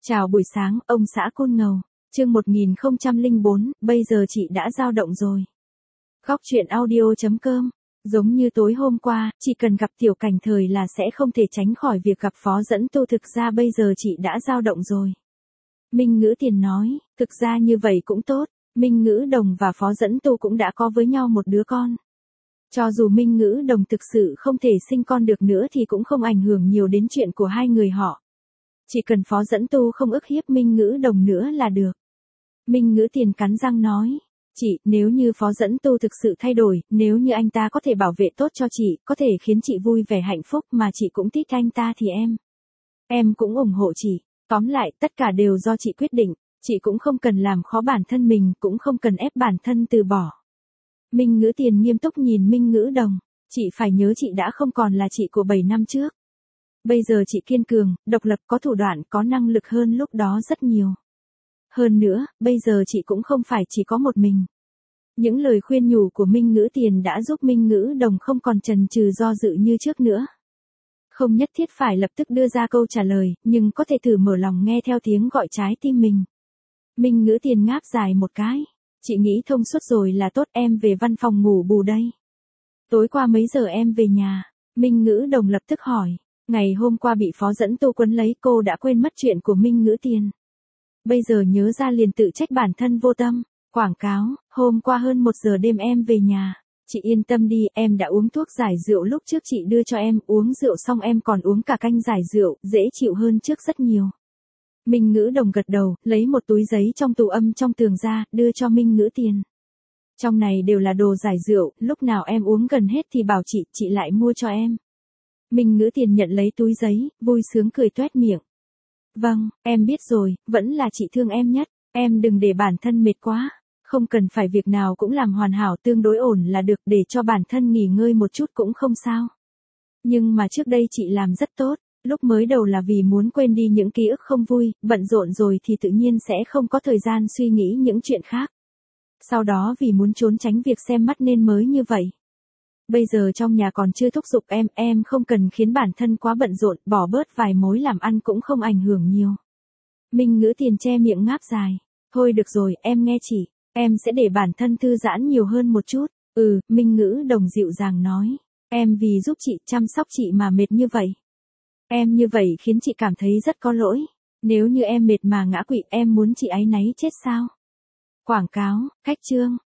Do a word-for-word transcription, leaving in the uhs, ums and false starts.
Chào buổi sáng, ông xã Côn Ngầu. Chương một nghìn không trăm lẻ bốn, bây giờ chị đã dao động rồi. Góc truyện audio chấm com. Giống như tối hôm qua, chỉ cần gặp Tiểu Cảnh Thời là sẽ không thể tránh khỏi việc gặp Phó Dẫn Tu, thực ra bây giờ chị đã dao động rồi. Minh Ngữ Tiền nói, thực ra như vậy cũng tốt, Minh Ngữ Đồng và Phó Dẫn Tu cũng đã có với nhau một đứa con. Cho dù Minh Ngữ Đồng thực sự không thể sinh con được nữa thì cũng không ảnh hưởng nhiều đến chuyện của hai người họ. Chỉ cần Phó Dẫn Tu không ức hiếp Minh Ngữ Đồng nữa là được. Minh Ngữ Tiền cắn răng nói, chị, nếu như Phó Dẫn Tu thực sự thay đổi, nếu như anh ta có thể bảo vệ tốt cho chị, có thể khiến chị vui vẻ hạnh phúc mà chị cũng thích anh ta thì em. Em cũng ủng hộ chị. Tóm lại, tất cả đều do chị quyết định, chị cũng không cần làm khó bản thân mình, cũng không cần ép bản thân từ bỏ. Minh Ngữ Tiền nghiêm túc nhìn Minh Ngữ Đồng, chị phải nhớ chị đã không còn là chị của bảy năm trước. Bây giờ chị kiên cường, độc lập, có thủ đoạn, có năng lực hơn lúc đó rất nhiều. Hơn nữa, bây giờ chị cũng không phải chỉ có một mình. Những lời khuyên nhủ của Minh Ngữ Tiền đã giúp Minh Ngữ Đồng không còn chần chừ do dự như trước nữa. Không nhất thiết phải lập tức đưa ra câu trả lời, nhưng có thể thử mở lòng nghe theo tiếng gọi trái tim mình. Minh Ngữ Tiền ngáp dài một cái. Chị nghĩ thông suốt rồi là tốt, em về văn phòng ngủ bù đây. Tối qua mấy giờ em về nhà? Minh Ngữ Đồng lập tức hỏi. Ngày hôm qua bị Phó Dẫn Tu quấn lấy, cô đã quên mất chuyện của Minh Ngữ Tiền. Bây giờ nhớ ra liền tự trách bản thân vô tâm. Quảng cáo, hôm qua hơn một giờ đêm em về nhà. Chị yên tâm đi, em đã uống thuốc giải rượu lúc trước chị đưa cho em, uống rượu xong em còn uống cả canh giải rượu, dễ chịu hơn trước rất nhiều. Minh Ngữ Đồng gật đầu, lấy một túi giấy trong tủ âm trong tường ra, đưa cho Minh Ngữ Tiền. Trong này đều là đồ giải rượu, lúc nào em uống gần hết thì bảo chị, chị lại mua cho em. Minh Ngữ Tiền nhận lấy túi giấy, vui sướng cười toét miệng. Vâng, em biết rồi, vẫn là chị thương em nhất, em đừng để bản thân mệt quá, không cần phải việc nào cũng làm hoàn hảo, tương đối ổn là được, để cho bản thân nghỉ ngơi một chút cũng không sao. Nhưng mà trước đây chị làm rất tốt, lúc mới đầu là vì muốn quên đi những ký ức không vui, bận rộn rồi thì tự nhiên sẽ không có thời gian suy nghĩ những chuyện khác. Sau đó vì muốn trốn tránh việc xem mắt nên mới như vậy. Bây giờ trong nhà còn chưa thúc giục em, em không cần khiến bản thân quá bận rộn, bỏ bớt vài mối làm ăn cũng không ảnh hưởng nhiều. Minh Ngữ Tiền che miệng ngáp dài. Thôi được rồi, em nghe chị, em sẽ để bản thân thư giãn nhiều hơn một chút. Ừ, Minh Ngữ Đồng dịu dàng nói. Em vì giúp chị, chăm sóc chị mà mệt như vậy. Em như vậy khiến chị cảm thấy rất có lỗi. Nếu như em mệt mà ngã quỵ, em muốn chị áy náy chết sao? Quảng cáo, khách chương.